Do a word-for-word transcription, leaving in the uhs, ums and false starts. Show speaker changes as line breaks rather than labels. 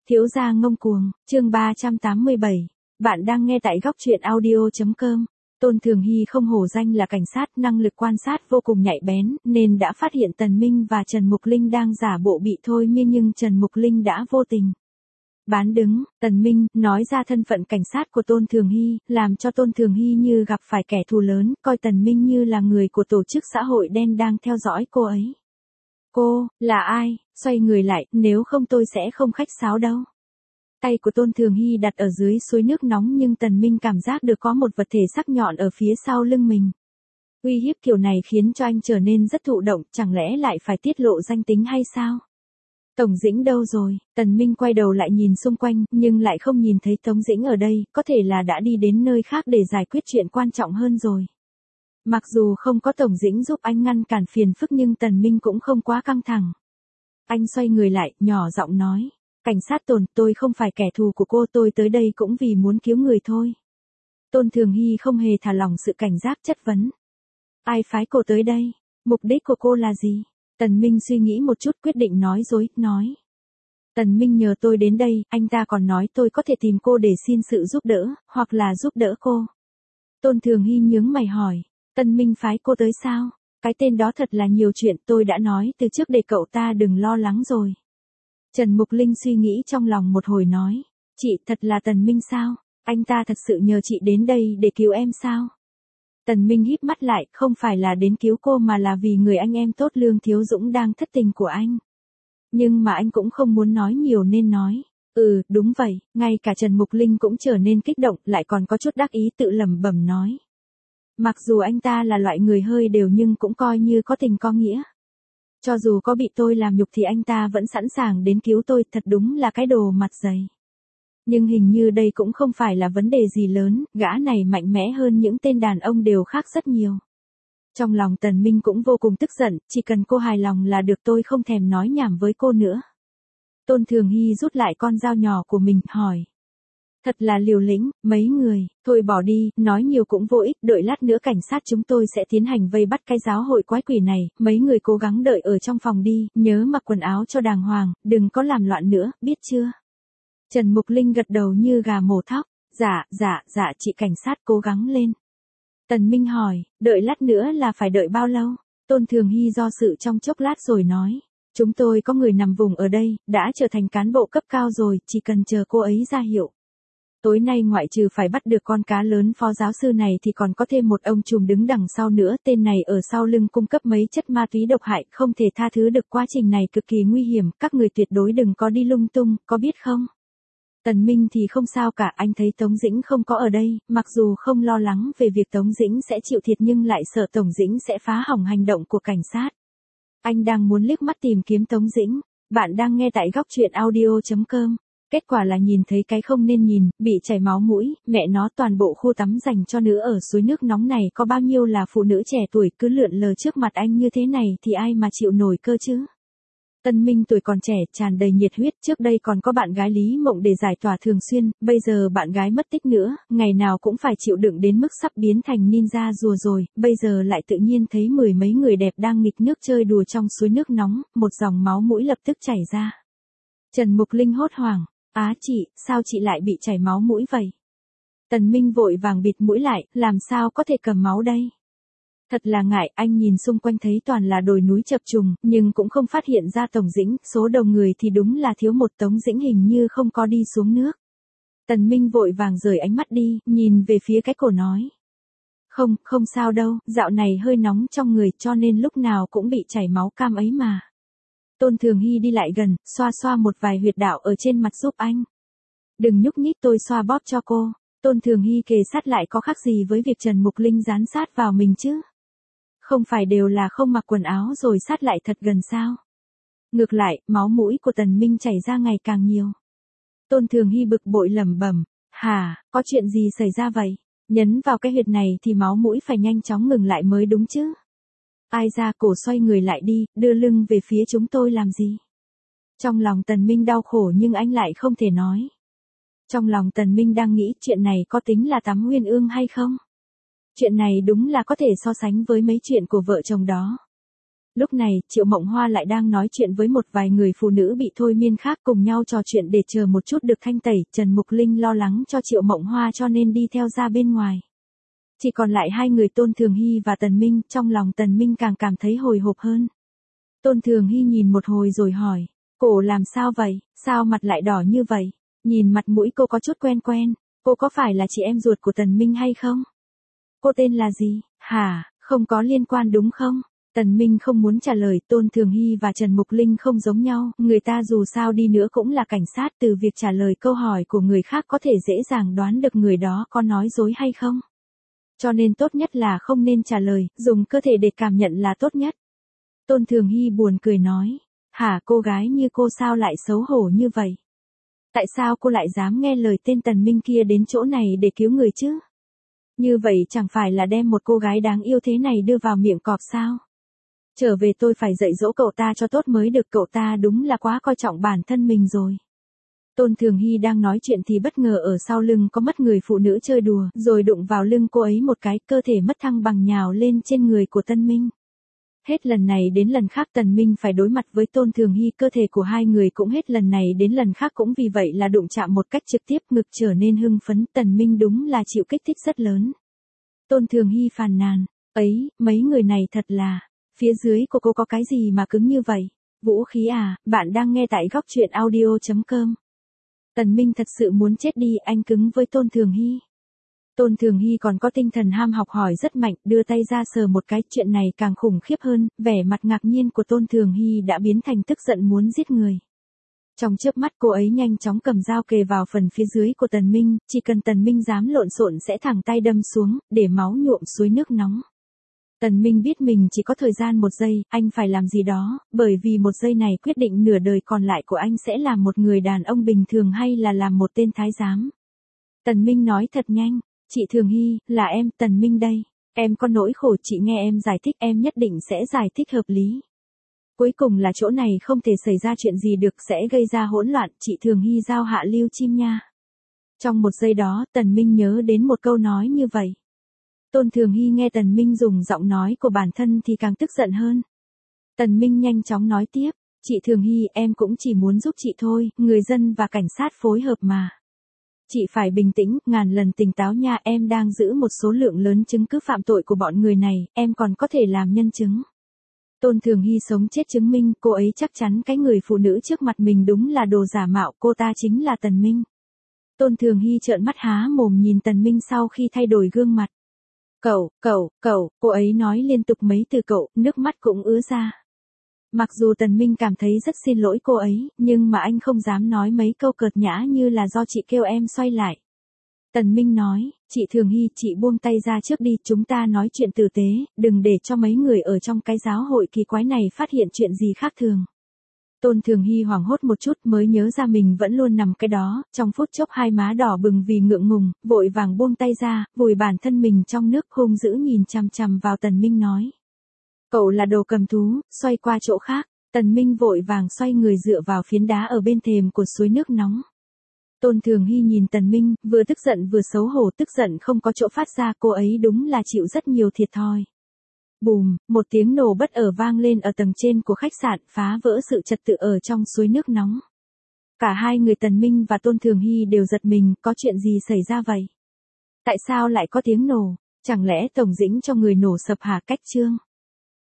Thiếu gia ngông cuồng, chương ba trăm tám mươi bảy. Bạn đang nghe tại góc truyện audio chấm com. Tôn Thường Hy không hổ danh là cảnh sát, năng lực quan sát vô cùng nhạy bén, nên đã phát hiện Tần Minh và Trần Mục Linh đang giả bộ bị thôi miên, nhưng Trần Mục Linh đã vô tình bán đứng. Tần Minh nói ra thân phận cảnh sát của Tôn Thường Hy, làm cho Tôn Thường Hy như gặp phải kẻ thù lớn, coi Tần Minh như là người của tổ chức xã hội đen đang theo dõi cô ấy. Cô, là ai? Xoay người lại, nếu không tôi sẽ không khách sáo đâu. Tay của Tôn Thường Hy đặt ở dưới suối nước nóng, nhưng Tần Minh cảm giác được có một vật thể sắc nhọn ở phía sau lưng mình. Uy hiếp kiểu này khiến cho anh trở nên rất thụ động, chẳng lẽ lại phải tiết lộ danh tính hay sao? Tổng Dĩnh đâu rồi? Tần Minh quay đầu lại nhìn xung quanh, nhưng lại không nhìn thấy Tống Dĩnh ở đây, có thể là đã đi đến nơi khác để giải quyết chuyện quan trọng hơn rồi. Mặc dù không có Tổng Dĩnh giúp anh ngăn cản phiền phức, nhưng Tần Minh cũng không quá căng thẳng. Anh xoay người lại, nhỏ giọng nói. Cảnh sát Tôn, tôi không phải kẻ thù của cô, tôi tới đây cũng vì muốn cứu người thôi. Tôn Thường Hy không hề thả lỏng sự cảnh giác, chất vấn. Ai phái cô tới đây? Mục đích của cô là gì? Tần Minh suy nghĩ một chút, quyết định nói dối, nói. Tần Minh nhờ tôi đến đây, anh ta còn nói tôi có thể tìm cô để xin sự giúp đỡ, hoặc là giúp đỡ cô. Tôn Thường Hy nhướng mày hỏi. Tần Minh phái cô tới sao? Cái tên đó thật là nhiều chuyện, tôi đã nói từ trước để cậu ta đừng lo lắng rồi. Trần Mục Linh suy nghĩ trong lòng một hồi nói. Chị, thật là Tần Minh sao? Anh ta thật sự nhờ chị đến đây để cứu em sao? Tần Minh híp mắt lại, không phải là đến cứu cô mà là vì người anh em tốt Lương Thiếu Dũng đang thất tình của anh. Nhưng mà anh cũng không muốn nói nhiều nên nói. Ừ, đúng vậy, ngay cả Trần Mục Linh cũng trở nên kích động, lại còn có chút đắc ý, tự lẩm bẩm nói. Mặc dù anh ta là loại người hơi đều nhưng cũng coi như có tình có nghĩa. Cho dù có bị tôi làm nhục thì anh ta vẫn sẵn sàng đến cứu tôi, thật đúng là cái đồ mặt dày. Nhưng hình như đây cũng không phải là vấn đề gì lớn, gã này mạnh mẽ hơn những tên đàn ông đều khác rất nhiều. Trong lòng Tần Minh cũng vô cùng tức giận, chỉ cần cô hài lòng là được, tôi không thèm nói nhảm với cô nữa. Tôn Thường Hy rút lại con dao nhỏ của mình, hỏi. Thật là liều lĩnh, mấy người, thôi bỏ đi, nói nhiều cũng vô ích, đợi lát nữa cảnh sát chúng tôi sẽ tiến hành vây bắt cái giáo hội quái quỷ này, mấy người cố gắng đợi ở trong phòng đi, nhớ mặc quần áo cho đàng hoàng, đừng có làm loạn nữa, biết chưa? Trần Mục Linh gật đầu như gà mổ thóc, dạ, dạ, dạ chị cảnh sát cố gắng lên. Tần Minh hỏi, đợi lát nữa là phải đợi bao lâu? Tôn Thường Hy do sự trong chốc lát rồi nói. Chúng tôi có người nằm vùng ở đây, đã trở thành cán bộ cấp cao rồi, chỉ cần chờ cô ấy ra hiệu. Tối nay ngoại trừ phải bắt được con cá lớn phó giáo sư này thì còn có thêm một ông trùm đứng đằng sau nữa, tên này ở sau lưng cung cấp mấy chất ma túy độc hại, không thể tha thứ được, quá trình này cực kỳ nguy hiểm, các người tuyệt đối đừng có đi lung tung, có biết không? Tần Minh thì không sao cả, anh thấy Tống Dĩnh không có ở đây, mặc dù không lo lắng về việc Tống Dĩnh sẽ chịu thiệt nhưng lại sợ Tống Dĩnh sẽ phá hỏng hành động của cảnh sát. Anh đang muốn liếc mắt tìm kiếm Tống Dĩnh. Bạn đang nghe tại góc truyện audio chấm com. Kết quả là nhìn thấy cái không nên nhìn, bị chảy máu mũi, mẹ nó, toàn bộ khu tắm dành cho nữ ở suối nước nóng này có bao nhiêu là phụ nữ trẻ tuổi cứ lượn lờ trước mặt anh như thế này thì ai mà chịu nổi cơ chứ. Tân Minh tuổi còn trẻ, tràn đầy nhiệt huyết, trước đây còn có bạn gái Lý Mộng để giải tỏa thường xuyên, bây giờ bạn gái mất tích nữa, ngày nào cũng phải chịu đựng đến mức sắp biến thành ninja rùa rồi, bây giờ lại tự nhiên thấy mười mấy người đẹp đang nghịch nước chơi đùa trong suối nước nóng, một dòng máu mũi lập tức chảy ra. Trần Mục Linh hốt hoảng. Á chị, sao chị lại bị chảy máu mũi vậy? Tần Minh vội vàng bịt mũi lại, làm sao có thể cầm máu đây? Thật là ngại, anh nhìn xung quanh thấy toàn là đồi núi chập trùng, nhưng cũng không phát hiện ra Tổng Dĩnh, số đầu người thì đúng là thiếu một. Tống Dĩnh hình như không có đi xuống nước. Tần Minh vội vàng rời ánh mắt đi, nhìn về phía cái cổ nói. Không, không sao đâu, dạo này hơi nóng trong người cho nên lúc nào cũng bị chảy máu cam ấy mà. Tôn Thường Hy đi lại gần, xoa xoa một vài huyệt đạo ở trên mặt giúp anh. Đừng nhúc nhích, tôi xoa bóp cho cô. Tôn Thường Hy kề sát lại có khác gì với việc Trần Mục Linh dán sát vào mình chứ? Không phải đều là không mặc quần áo rồi sát lại thật gần sao? Ngược lại, máu mũi của Tần Minh chảy ra ngày càng nhiều. Tôn Thường Hy bực bội lẩm bẩm, hả, có chuyện gì xảy ra vậy? Nhấn vào cái huyệt này thì máu mũi phải nhanh chóng ngừng lại mới đúng chứ? Ai ra, cổ xoay người lại đi, đưa lưng về phía chúng tôi làm gì? Trong lòng Tần Minh đau khổ nhưng anh lại không thể nói. Trong lòng Tần Minh đang nghĩ chuyện này có tính là tắm uyên ương hay không? Chuyện này đúng là có thể so sánh với mấy chuyện của vợ chồng đó. Lúc này, Triệu Mộng Hoa lại đang nói chuyện với một vài người phụ nữ bị thôi miên khác cùng nhau trò chuyện để chờ một chút được thanh tẩy. Trần Mục Linh lo lắng cho Triệu Mộng Hoa cho nên đi theo ra bên ngoài. Chỉ còn lại hai người Tôn Thường Hy và Tần Minh, trong lòng Tần Minh càng cảm thấy hồi hộp hơn. Tôn Thường Hy nhìn một hồi rồi hỏi, cổ làm sao vậy, sao mặt lại đỏ như vậy, nhìn mặt mũi cô có chút quen quen, cô có phải là chị em ruột của Tần Minh hay không? Cô tên là gì, hả, không có liên quan đúng không? Tần Minh không muốn trả lời. Tôn Thường Hy và Trần Mục Linh không giống nhau, người ta dù sao đi nữa cũng là cảnh sát, từ việc trả lời câu hỏi của người khác có thể dễ dàng đoán được người đó có nói dối hay không. Cho nên tốt nhất là không nên trả lời, dùng cơ thể để cảm nhận là tốt nhất. Tôn Thường Hy buồn cười nói, hả, cô gái như cô sao lại xấu hổ như vậy? Tại sao cô lại dám nghe lời tên Tần Minh kia đến chỗ này để cứu người chứ? Như vậy chẳng phải là đem một cô gái đáng yêu thế này đưa vào miệng cọp sao? Trở về tôi phải dạy dỗ cậu ta cho tốt mới được, cậu ta đúng là quá coi trọng bản thân mình rồi. Tôn Thường Hy đang nói chuyện thì bất ngờ ở sau lưng có mất người phụ nữ chơi đùa, rồi đụng vào lưng cô ấy một cái, cơ thể mất thăng bằng nhào lên trên người của Tân Minh. Hết lần này đến lần khác Tần Minh phải đối mặt với Tôn Thường Hy, cơ thể của hai người cũng hết lần này đến lần khác cũng vì vậy là đụng chạm một cách trực tiếp, ngực trở nên hưng phấn. Tần Minh đúng là chịu kích thích rất lớn. Tôn Thường Hy phàn nàn, ấy, mấy người này thật là, phía dưới của cô có cái gì mà cứng như vậy? Vũ khí à, bạn đang nghe tại góc truyện audio chấm com. Tần Minh thật sự muốn chết đi, anh cứng với Tôn Thường Hy. Tôn Thường Hy còn có tinh thần ham học hỏi rất mạnh, đưa tay ra sờ một cái, chuyện này càng khủng khiếp hơn, vẻ mặt ngạc nhiên của Tôn Thường Hy đã biến thành tức giận muốn giết người. Trong chớp mắt cô ấy nhanh chóng cầm dao kề vào phần phía dưới của Tần Minh, chỉ cần Tần Minh dám lộn xộn sẽ thẳng tay đâm xuống, để máu nhuộm suối nước nóng. Tần Minh biết mình chỉ có thời gian một giây, anh phải làm gì đó, bởi vì một giây này quyết định nửa đời còn lại của anh sẽ làm một người đàn ông bình thường hay là làm một tên thái giám. Tần Minh nói thật nhanh, chị Thường Hy, là em, Tần Minh đây, em có nỗi khổ, chị nghe em giải thích, em nhất định sẽ giải thích hợp lý. Cuối cùng là chỗ này không thể xảy ra chuyện gì được, sẽ gây ra hỗn loạn, chị Thường Hy giao hạ lưu chim nha. Trong một giây đó, Tần Minh nhớ đến một câu nói như vậy. Tôn Thường Hy nghe Tần Minh dùng giọng nói của bản thân thì càng tức giận hơn. Tần Minh nhanh chóng nói tiếp, chị Thường Hy, em cũng chỉ muốn giúp chị thôi, người dân và cảnh sát phối hợp mà. Chị phải bình tĩnh, ngàn lần tỉnh táo nha, em đang giữ một số lượng lớn chứng cứ phạm tội của bọn người này, em còn có thể làm nhân chứng. Tôn Thường Hy sống chết chứng minh, cô ấy chắc chắn cái người phụ nữ trước mặt mình đúng là đồ giả mạo, cô ta chính là Tần Minh. Tôn Thường Hy trợn mắt há mồm nhìn Tần Minh sau khi thay đổi gương mặt. Cậu, cậu, cậu, cô ấy nói liên tục mấy từ cậu, nước mắt cũng ứa ra. Mặc dù Tần Minh cảm thấy rất xin lỗi cô ấy, nhưng mà anh không dám nói mấy câu cợt nhã như là do chị kêu em xoay lại. Tần Minh nói, chị Thường Hy, chị buông tay ra trước đi, chúng ta nói chuyện tử tế, đừng để cho mấy người ở trong cái giáo hội kỳ quái này phát hiện chuyện gì khác thường. Tôn Thường Hy hoảng hốt một chút mới nhớ ra mình vẫn luôn nằm cái đó, trong phút chốc hai má đỏ bừng vì ngượng ngùng, vội vàng buông tay ra, vùi bản thân mình trong nước, hung dữ nhìn chằm chằm vào Tần Minh nói. Cậu là đồ cầm thú, xoay qua chỗ khác. Tần Minh vội vàng xoay người dựa vào phiến đá ở bên thềm của suối nước nóng. Tôn Thường Hy nhìn Tần Minh, vừa tức giận vừa xấu hổ, tức giận không có chỗ phát ra, cô ấy đúng là chịu rất nhiều thiệt thòi. Bùm, một tiếng nổ bất ổn vang lên ở tầng trên của khách sạn, phá vỡ sự trật tự ở trong suối nước nóng. Cả hai người Tần Minh và Tôn Thường Hy đều giật mình, có chuyện gì xảy ra vậy? Tại sao lại có tiếng nổ? Chẳng lẽ Tổng Dĩnh cho người nổ sập hả? Cách chương